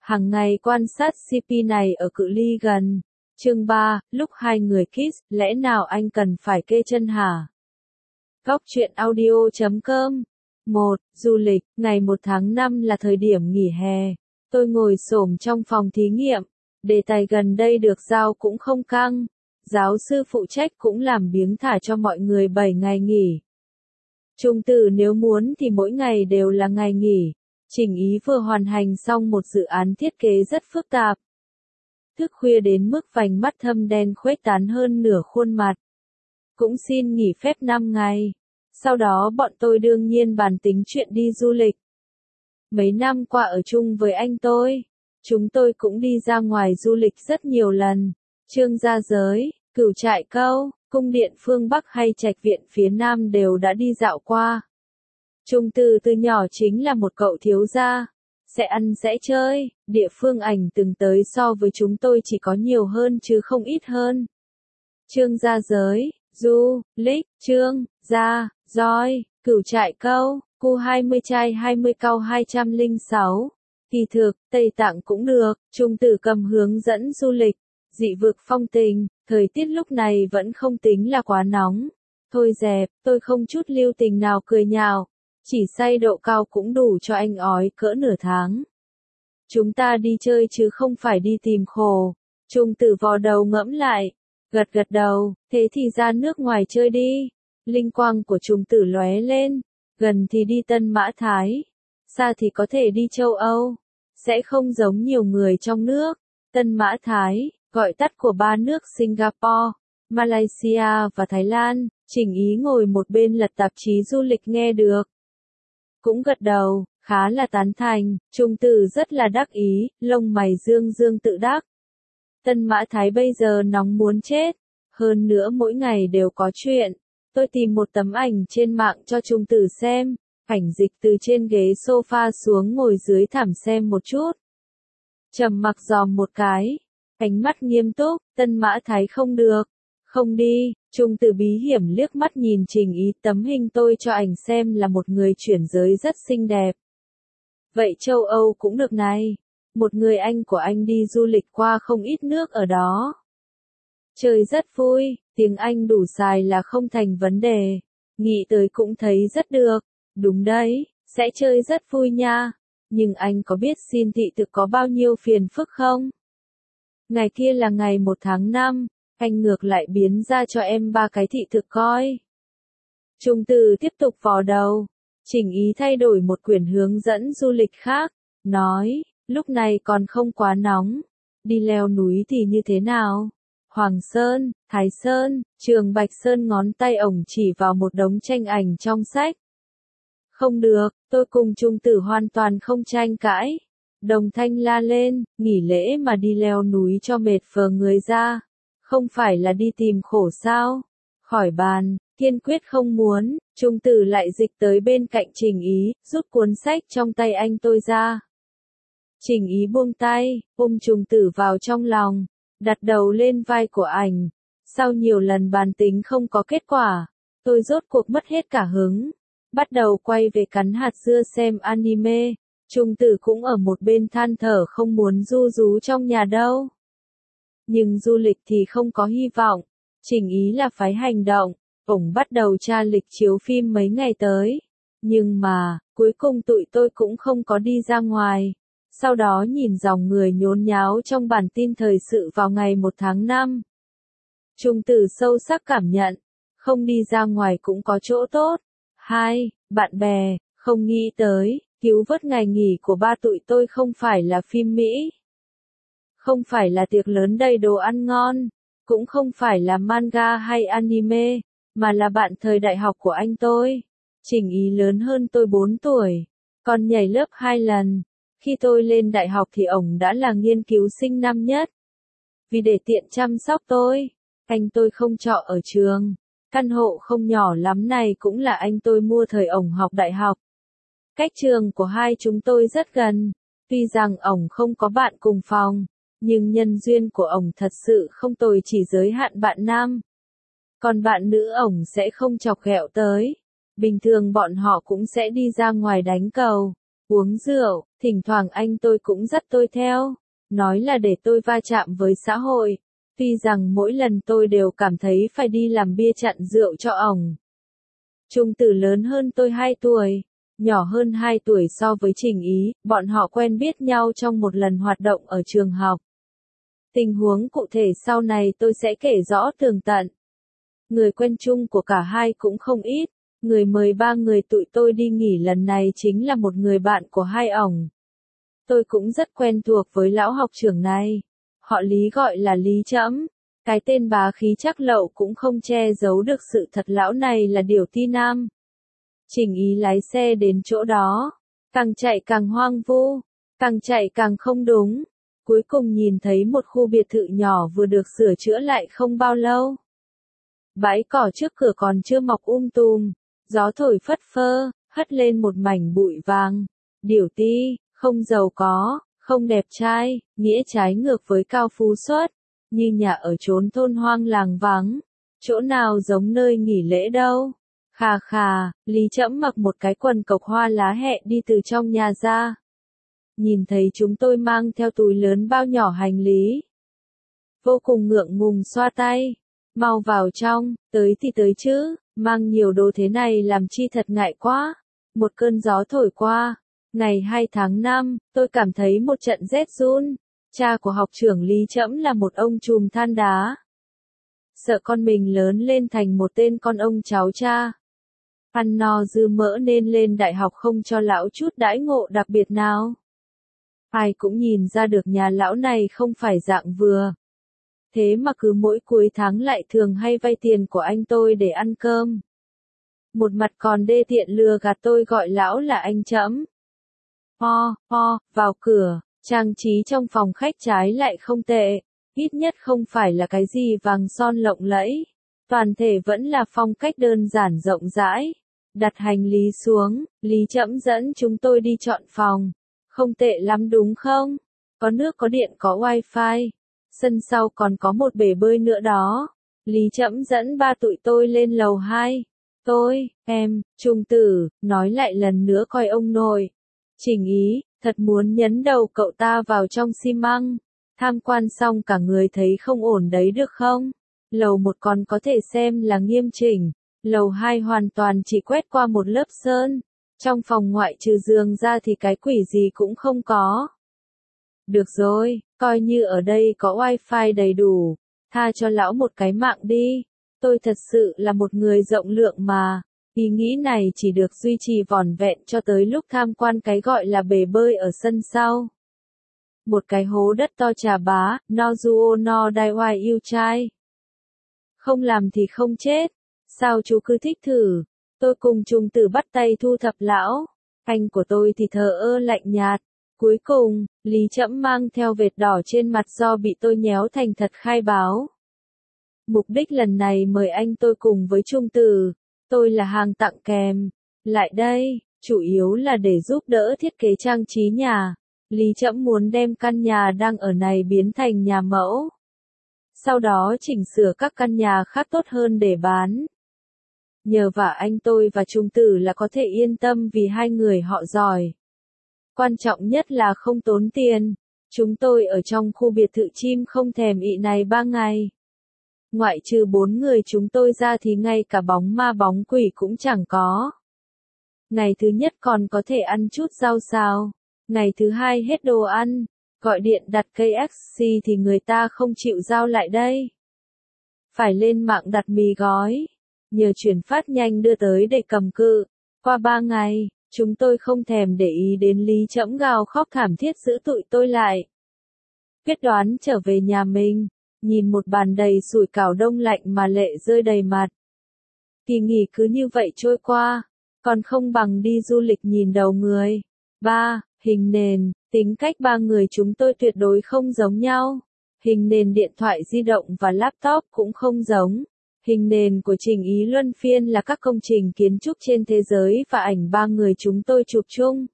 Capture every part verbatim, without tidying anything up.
Hàng ngày quan sát xê pê này ở cự ly gần. Chương ba, lúc hai người kiss, lẽ nào anh cần phải kê chân hả? Góc truyện audio chấm com. một. Du lịch, ngày một tháng năm là thời điểm nghỉ hè. Tôi ngồi xổm trong phòng thí nghiệm. Đề tài gần đây được giao cũng không căng. Giáo sư phụ trách cũng làm biếng thả cho mọi người bảy ngày nghỉ. Trung tử nếu muốn thì mỗi ngày đều là ngày nghỉ. Trình Ý vừa hoàn thành xong một dự án thiết kế rất phức tạp. Thức khuya đến mức vành mắt thâm đen khuếch tán hơn nửa khuôn mặt. Cũng xin nghỉ phép năm ngày. Sau đó bọn tôi đương nhiên bàn tính chuyện đi du lịch. Mấy năm qua ở chung với anh tôi, chúng tôi cũng đi ra ngoài du lịch rất nhiều lần. Trương Gia Giới, Cửu Trại Câu, Cung Điện phương Bắc hay Trạch Viện phía Nam đều đã đi dạo qua. Trung Từ từ nhỏ chính là một cậu thiếu gia, sẽ ăn sẽ chơi, địa phương ảnh từng tới so với chúng tôi chỉ có nhiều hơn chứ không ít hơn. Trương Gia Giới, Du, Lịch, Trương, Gia, Roi, Cửu Trại Câu, Cu hai mươi trai hai mươi cau hai trăm lẻ sáu. Kỳ thực, Tây Tạng cũng được, Trung Tử cầm hướng dẫn du lịch, dị vực phong tình, thời tiết lúc này vẫn không tính là quá nóng. Thôi dẹp, tôi không chút lưu tình nào cười nhạo, chỉ say độ cao cũng đủ cho anh ói cỡ nửa tháng. Chúng ta đi chơi chứ không phải đi tìm khổ. Trung Tử vò đầu ngẫm lại, gật gật đầu, thế thì ra nước ngoài chơi đi. Linh quang của Trung Tử lóe lên, gần thì đi Tân Mã Thái, xa thì có thể đi châu Âu, sẽ không giống nhiều người trong nước. Tân Mã Thái, gọi tắt của ba nước Singapore, Malaysia và Thái Lan. Trình Ý ngồi một bên lật tạp chí du lịch nghe được. Cũng gật đầu, khá là tán thành. Trung Tử rất là đắc ý, lông mày dương dương tự đắc. Tân Mã Thái bây giờ nóng muốn chết, hơn nữa mỗi ngày đều có chuyện. Tôi tìm một tấm ảnh trên mạng cho Trung Tử xem, ảnh dịch từ trên ghế sofa xuống ngồi dưới thảm xem một chút. Trầm mặc dòm một cái, ánh mắt nghiêm túc, Tân Mã Thái không được, không đi. Trung Tử bí hiểm liếc mắt nhìn Trình Ý, tấm hình tôi cho ảnh xem là một người chuyển giới rất xinh đẹp. Vậy châu Âu cũng được này, một người anh của anh đi du lịch qua không ít nước ở đó. Chơi rất vui, tiếng Anh đủ xài là không thành vấn đề. Nghĩ tới cũng thấy rất được. Đúng đấy, sẽ chơi rất vui nha. Nhưng anh có biết xin thị thực có bao nhiêu phiền phức không? Ngày kia là ngày một tháng năm, anh ngược lại biến ra cho em ba cái thị thực coi. Trung Tử tiếp tục vò đầu. Trình Ý thay đổi một quyển hướng dẫn du lịch khác, nói, lúc này còn không quá nóng. Đi leo núi thì như thế nào? Hoàng Sơn, Thái Sơn, Trường Bạch Sơn, ngón tay ổng chỉ vào một đống tranh ảnh trong sách. Không được, tôi cùng Trung Tử hoàn toàn không tranh cãi. Đồng thanh la lên, nghỉ lễ mà đi leo núi cho mệt phờ người ra. Không phải là đi tìm khổ sao? Khỏi bàn, kiên quyết không muốn. Trung Tử lại dịch tới bên cạnh Trình Ý, rút cuốn sách trong tay anh tôi ra. Trình Ý buông tay, ôm Trung Tử vào trong lòng, đặt đầu lên vai của ảnh. Sau nhiều lần bàn tính không có kết quả, tôi rốt cuộc mất hết cả hứng. Bắt đầu quay về cắn hạt dưa xem anime. Trung Tử cũng ở một bên than thở không muốn ru rú trong nhà đâu. Nhưng du lịch thì không có hy vọng. Trình Ý là phái hành động. Ổng bắt đầu tra lịch chiếu phim mấy ngày tới. Nhưng mà, cuối cùng tụi tôi cũng không có đi ra ngoài. Sau đó nhìn dòng người nhốn nháo trong bản tin thời sự vào ngày một tháng năm. Trung Tử sâu sắc cảm nhận, không đi ra ngoài cũng có chỗ tốt. Hai, bạn bè, không nghĩ tới, cứu vớt ngày nghỉ của ba tụi tôi không phải là phim Mỹ. Không phải là tiệc lớn đầy đồ ăn ngon, cũng không phải là manga hay anime, mà là bạn thời đại học của anh tôi. Trình Ý lớn hơn tôi bốn tuổi, còn nhảy lớp hai lần. Khi tôi lên đại học thì ổng đã là nghiên cứu sinh năm nhất. Vì để tiện chăm sóc tôi, anh tôi không trọ ở trường. Căn hộ không nhỏ lắm này cũng là anh tôi mua thời ổng học đại học. Cách trường của hai chúng tôi rất gần. Tuy rằng ổng không có bạn cùng phòng, nhưng nhân duyên của ổng thật sự không tồi, chỉ giới hạn bạn nam. Còn bạn nữ ổng sẽ không chọc ghẹo tới. Bình thường bọn họ cũng sẽ đi ra ngoài đánh cầu, uống rượu, Thỉnh thoảng anh tôi cũng dắt tôi theo, nói là để tôi va chạm với xã hội. Tuy rằng mỗi lần tôi đều cảm thấy phải đi làm bia chặn rượu cho ổng. Trung Tử lớn hơn tôi hai tuổi, nhỏ hơn hai tuổi so với Trình Ý, bọn họ quen biết nhau trong một lần hoạt động ở trường học. Tình huống cụ thể sau này tôi sẽ kể rõ tường tận. Người quen chung của cả hai cũng không ít, người mời ba người tụi tôi đi nghỉ lần này chính là một người bạn của hai ổng. Tôi cũng rất quen thuộc với lão học trưởng này, họ Lý gọi là Lý Trẫm. Cái tên bá khí chắc lậu cũng không che giấu được sự thật lão này là điểu ti nam. Trình Ý lái xe đến chỗ đó, càng chạy càng hoang vu, càng chạy càng không đúng. Cuối cùng nhìn thấy một khu biệt thự nhỏ vừa được sửa chữa lại không bao lâu. Bãi cỏ trước cửa còn chưa mọc um tùm, gió thổi phất phơ, hất lên một mảnh bụi vàng. Điểu ti, không giàu có, không đẹp trai, nghĩa trái ngược với cao phú xuất. Như nhà ở chốn thôn hoang làng vắng, chỗ nào giống nơi nghỉ lễ đâu. Khà khà, Lý Trẫm mặc một cái quần cộc hoa lá hẹ đi từ trong nhà ra. Nhìn thấy chúng tôi mang theo túi lớn bao nhỏ hành lý. Vô cùng ngượng ngùng xoa tay. Mau vào trong, tới thì tới chứ, mang nhiều đồ thế này làm chi thật ngại quá. Một cơn gió thổi qua. Ngày hai tháng năm, tôi cảm thấy một trận rét run. Cha của học trưởng Lý Trẫm là một ông trùm than đá. Sợ con mình lớn lên thành một tên con ông cháu cha. Ăn no dư mỡ nên lên đại học không cho lão chút đãi ngộ đặc biệt nào. Ai cũng nhìn ra được nhà lão này không phải dạng vừa. Thế mà cứ mỗi cuối tháng lại thường hay vay tiền của anh tôi để ăn cơm. Một mặt còn đê tiện lừa gạt tôi gọi lão là anh Trẫm. Ho, ho, vào cửa. Trang trí trong phòng khách trái lại không tệ, ít nhất không phải là cái gì vàng son lộng lẫy, toàn thể vẫn là phong cách đơn giản rộng rãi. Đặt hành lý xuống, Lý Trẫm dẫn chúng tôi đi chọn phòng. Không tệ lắm đúng không? Có nước có điện có wifi, sân sau còn có một bể bơi nữa đó. Lý Trẫm dẫn ba tụi tôi lên lầu hai. Tôi, em, Trung Tử, nói lại lần nữa coi ông nội. Trình Ý, thật muốn nhấn đầu cậu ta vào trong xi măng. Tham quan xong cả người thấy không ổn đấy được không? Lầu một còn có thể xem là nghiêm chỉnh. Lầu hai hoàn toàn chỉ quét qua một lớp sơn. Trong phòng ngoại trừ giường ra thì cái quỷ gì cũng không có. Được rồi, coi như ở đây có wifi đầy đủ. Tha cho lão một cái mạng đi. Tôi thật sự là một người rộng lượng mà. Ý nghĩ này chỉ được duy trì vỏn vẹn cho tới lúc tham quan cái gọi là bể bơi ở sân sau. Một cái hố đất to trà bá, no duo no dai oai yêu trai. Không làm thì không chết. Sao chú cứ thích thử? Tôi cùng Trung Tử bắt tay thu thập lão. Anh của tôi thì thờ ơ lạnh nhạt. Cuối cùng, Lý Trẫm mang theo vệt đỏ trên mặt do bị tôi nhéo thành thật khai báo. Mục đích lần này mời anh tôi cùng với Trung Tử. Tôi là hàng tặng kèm. Lại đây, chủ yếu là để giúp đỡ thiết kế trang trí nhà. Lý Trẫm muốn đem căn nhà đang ở này biến thành nhà mẫu. Sau đó chỉnh sửa các căn nhà khác tốt hơn để bán. Nhờ vả anh tôi và Trung Tử là có thể yên tâm vì hai người họ giỏi. Quan trọng nhất là không tốn tiền. Chúng tôi ở trong khu biệt thự chim không thèm ị này ba ngày. Ngoại trừ bốn người chúng tôi ra thì ngay cả bóng ma bóng quỷ cũng chẳng có. Ngày thứ nhất còn có thể ăn chút rau xào. Ngày thứ hai hết đồ ăn. Gọi điện đặt cây ích xê thì người ta không chịu giao lại đây. Phải lên mạng đặt mì gói. Nhờ chuyển phát nhanh đưa tới để cầm cự. Qua ba ngày, chúng tôi không thèm để ý đến Lý Trẫm gào khóc thảm thiết giữ tụi tôi lại. Quyết đoán trở về nhà mình. Nhìn một bàn đầy sủi cảo đông lạnh mà lệ rơi đầy mặt. Kỳ nghỉ cứ như vậy trôi qua, còn không bằng đi du lịch nhìn đầu người. ba. Hình nền, tính cách ba người chúng tôi tuyệt đối không giống nhau. Hình nền điện thoại di động và laptop cũng không giống. Hình nền của Trình Ý luân phiên là các công trình kiến trúc trên thế giới và ảnh ba người chúng tôi chụp chung.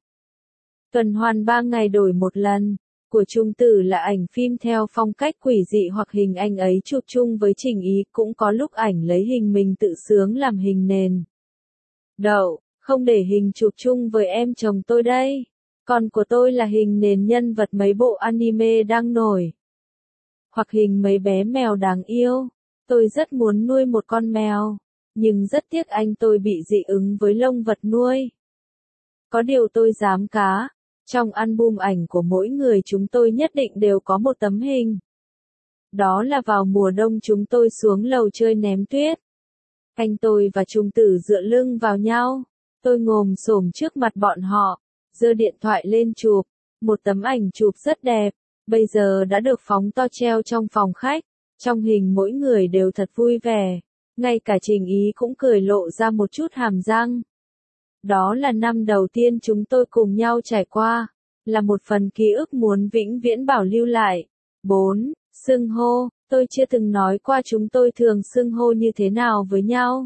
Tuần hoàn ba ngày đổi một lần. Của Trung Tử là ảnh phim theo phong cách quỷ dị hoặc hình anh ấy chụp chung với Trình Ý, cũng có lúc ảnh lấy hình mình tự sướng làm hình nền. Đậu, không để hình chụp chung với em chồng tôi đây. Còn của tôi là hình nền nhân vật mấy bộ anime đang nổi. Hoặc hình mấy bé mèo đáng yêu. Tôi rất muốn nuôi một con mèo. Nhưng rất tiếc anh tôi bị dị ứng với lông vật nuôi. Có điều tôi dám cá. Trong album ảnh của mỗi người chúng tôi nhất định đều có một tấm hình. Đó là vào mùa đông chúng tôi xuống lầu chơi ném tuyết. Anh tôi và Trung Tử dựa lưng vào nhau. Tôi ngồm xổm trước mặt bọn họ, giơ điện thoại lên chụp. Một tấm ảnh chụp rất đẹp, bây giờ đã được phóng to treo trong phòng khách. Trong hình mỗi người đều thật vui vẻ. Ngay cả Trình Ý cũng cười lộ ra một chút hàm răng. Đó là năm đầu tiên chúng tôi cùng nhau trải qua. Là một phần ký ức muốn vĩnh viễn bảo lưu lại. bốn. Xưng hô, tôi chưa từng nói qua chúng tôi thường xưng hô như thế nào với nhau.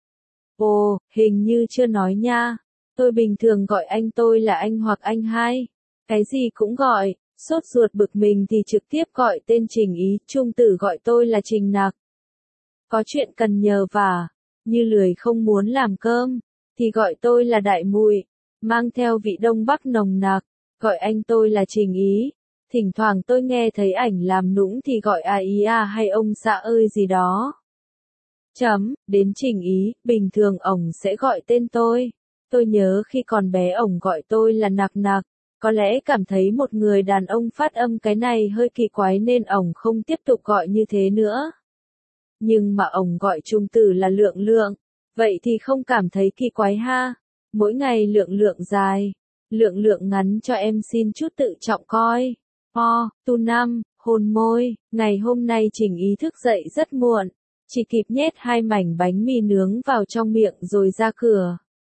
Ồ, hình như chưa nói nha. Tôi bình thường gọi anh tôi là anh hoặc anh hai. Cái gì cũng gọi, sốt ruột bực mình thì trực tiếp gọi tên Trình Ý, Trung Tử gọi tôi là Trình Nặc. Có chuyện cần nhờ vả, như lười không muốn làm cơm, thì gọi tôi là Đại Mùi, mang theo vị Đông Bắc nồng nặc, gọi anh tôi là Trình Ý. Thỉnh thoảng tôi nghe thấy ảnh làm nũng thì gọi à ý à hay ông xã ơi gì đó. Chấm, đến Trình Ý, bình thường ổng sẽ gọi tên tôi. Tôi nhớ khi còn bé ổng gọi tôi là Nặc Nặc, có lẽ cảm thấy một người đàn ông phát âm cái này hơi kỳ quái nên ổng không tiếp tục gọi như thế nữa. Nhưng mà ổng gọi Trung Tử là Lượng Lượng, vậy thì không cảm thấy kỳ quái ha. Mỗi ngày Lượng Lượng dài, Lượng Lượng ngắn cho em xin chút tự trọng coi. O, tu năm, hôn môi, ngày hôm nay Trình Ý thức dậy rất muộn, chỉ kịp nhét hai mảnh bánh mì nướng vào trong miệng rồi ra cửa.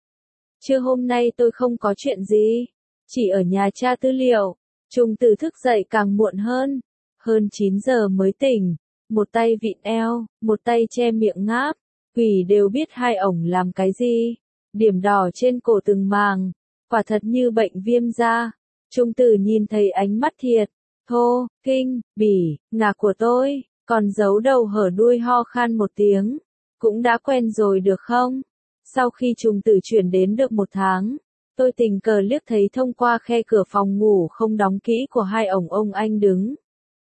Trưa hôm nay tôi không có chuyện gì, chỉ ở nhà tra tư liệu. Trung Tử thức dậy càng muộn hơn, hơn chín giờ mới tỉnh, một tay vịn eo, một tay che miệng ngáp, quỷ đều biết hai ổng làm cái gì. Điểm đỏ trên cổ từng màng, quả thật như bệnh viêm da. Trung Tử nhìn thấy ánh mắt thiệt, thô, kinh, bỉ, ngạc của tôi, còn giấu đầu hở đuôi ho khan một tiếng. Cũng đã quen rồi được không? Sau khi Trung Tử chuyển đến được một tháng, tôi tình cờ liếc thấy thông qua khe cửa phòng ngủ không đóng kỹ của hai ổng ông anh đứng.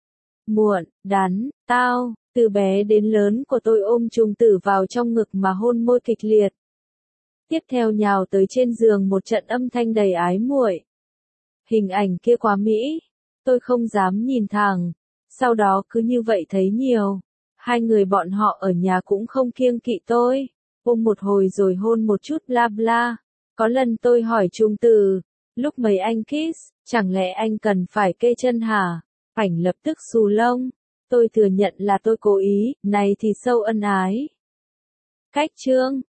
Muộn, đắn, tao, từ bé đến lớn của tôi ôm Trung Tử vào trong ngực mà hôn môi kịch liệt. Tiếp theo nhào tới trên giường một trận âm thanh đầy ái muội. Hình ảnh kia quá mỹ, tôi không dám nhìn thẳng, sau đó cứ như vậy thấy nhiều. Hai người bọn họ ở nhà cũng không kiêng kỵ tôi, ôm một hồi rồi hôn một chút bla bla. Có lần tôi hỏi Trung Tử, lúc mấy anh kiss, chẳng lẽ anh cần phải kê chân hả? Ảnh lập tức xù lông. Tôi thừa nhận là tôi cố ý, này thì sâu ân ái. Cách chương